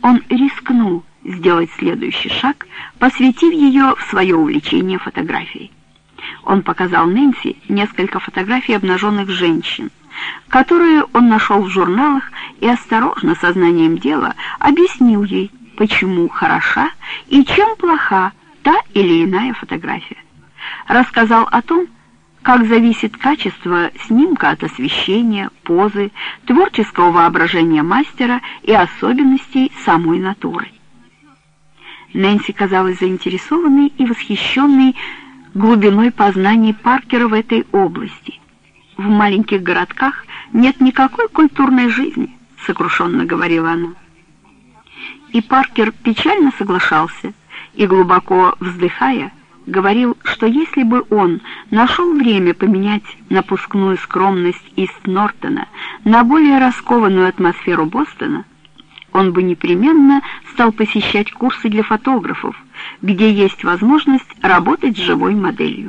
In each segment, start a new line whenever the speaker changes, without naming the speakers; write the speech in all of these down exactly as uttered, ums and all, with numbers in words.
он рискнул сделать следующий шаг, посвятив ее в свое увлечение фотографией. Он показал Нэнси несколько фотографий обнаженных женщин, которые он нашел в журналах, и осторожно, сознанием дела, объяснил ей, почему хороша и чем плоха та или иная фотография. Рассказал о том, как зависит качество снимка от освещения, позы, творческого воображения мастера и особенностей самой натуры. Нэнси казалась заинтересованной и восхищенной глубиной познаний Паркера в этой области. «В маленьких городках нет никакой культурной жизни», — сокрушенно говорила она. И Паркер печально соглашался и, глубоко вздыхая, говорил, что если бы он нашел время поменять напускную скромность Ист-Нортона на более раскованную атмосферу Бостона, он бы непременно стал посещать курсы для фотографов, где есть возможность работать с живой моделью.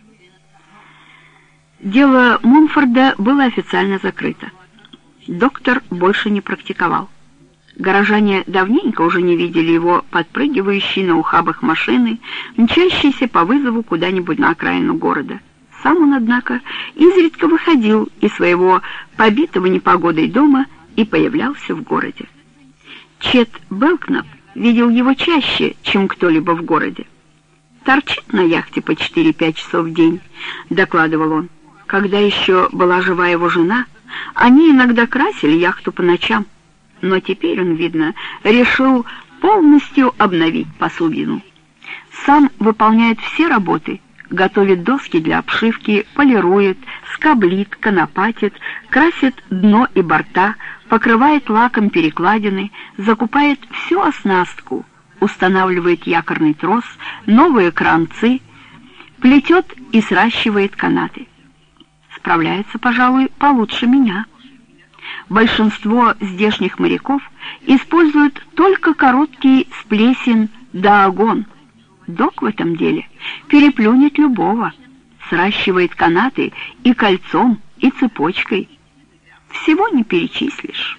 Дело Монфорда было официально закрыто. Доктор больше не практиковал. Горожане давненько уже не видели его подпрыгивающей на ухабах машины, мчащейся по вызову куда-нибудь на окраину города. Сам он, однако, изредка выходил из своего побитого непогодой дома и появлялся в городе. Чет Белкнап видел его чаще, чем кто-либо в городе. «Торчит на яхте по четыре-пять часов в день», — докладывал он. Когда еще была жива его жена, они иногда красили яхту по ночам, но теперь он, видно, решил полностью обновить посудину. Сам выполняет все работы, готовит доски для обшивки, полирует, скоблит, конопатит, красит дно и борта, покрывает лаком перекладины, закупает всю оснастку, устанавливает якорный трос, новые кранцы, плетет и сращивает канаты. Справляется, пожалуй, получше меня. Большинство здешних моряков используют только короткий сплесин да огон. Док в этом деле переплюнет любого, сращивает канаты и кольцом, и цепочкой. Всего не перечислишь.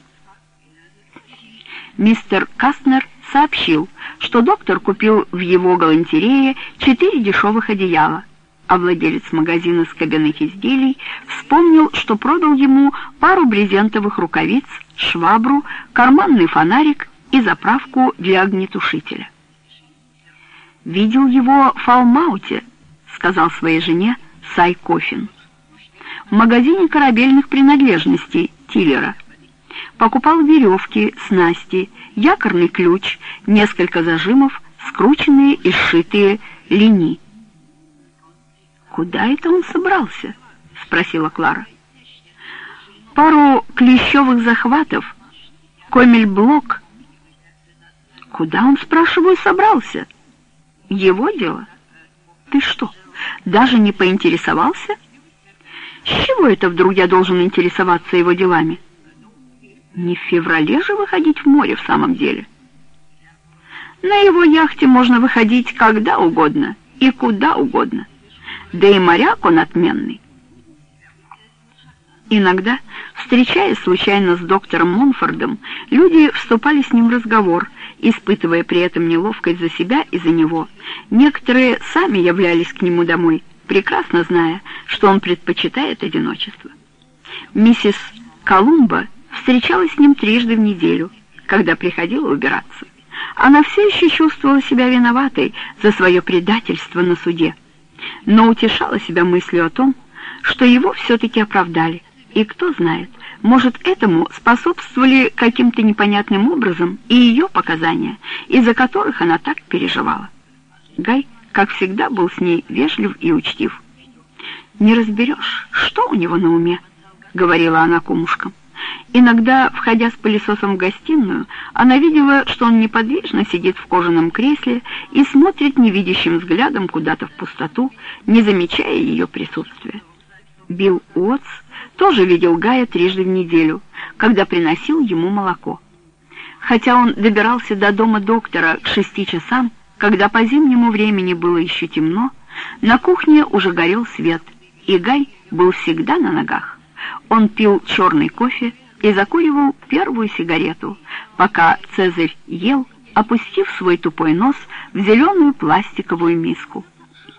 Мистер Кастнер сообщил, что доктор купил в его галантерее четыре дешевых одеяла, а владелец магазина скобяных изделий вспомнил, что продал ему пару брезентовых рукавиц, швабру, карманный фонарик и заправку для огнетушителя. «Видел его в Фалмауте», — сказал своей жене Сай Кофин, в магазине корабельных принадлежностей Тиллера. Покупал веревки, снасти, якорный ключ, несколько зажимов, скрученные и сшитые линии. «Куда это он собрался?» — спросила Клара. «Пару клещевых захватов, комельблок». «Куда он, спрашиваю, собрался?» «Его дело». «Ты что, даже не поинтересовался?» «С чего это вдруг я должен интересоваться его делами?» «Не в феврале же выходить в море в самом деле?» «На его яхте можно выходить когда угодно и куда угодно. Да и моряк он отменный». Иногда, встречаясь случайно с доктором Монфордом, люди вступали с ним в разговор, испытывая при этом неловкость за себя и за него. Некоторые сами являлись к нему домой, прекрасно зная, что он предпочитает одиночество. Миссис Колумба встречалась с ним трижды в неделю, когда приходила убираться. Она все еще чувствовала себя виноватой за свое предательство на суде, но утешала себя мыслью о том, что его все-таки оправдали, и кто знает, может, этому способствовали каким-то непонятным образом и ее показания, из-за которых она так переживала. Гай, как всегда, был с ней вежлив и учтив. «Не разберешь, что у него на уме», — говорила она кумушкам. Иногда, входя с пылесосом в гостиную, она видела, что он неподвижно сидит в кожаном кресле и смотрит невидящим взглядом куда-то в пустоту, не замечая ее присутствия. Билл Уотс тоже видел Гая трижды в неделю, когда приносил ему молоко. Хотя он добирался до дома доктора к шести часам, когда по зимнему времени было еще темно, на кухне уже горел свет, и Гай был всегда на ногах. Он пил черный кофе, и закуривал первую сигарету, пока Цезарь ел, опустив свой тупой нос в зеленую пластиковую миску.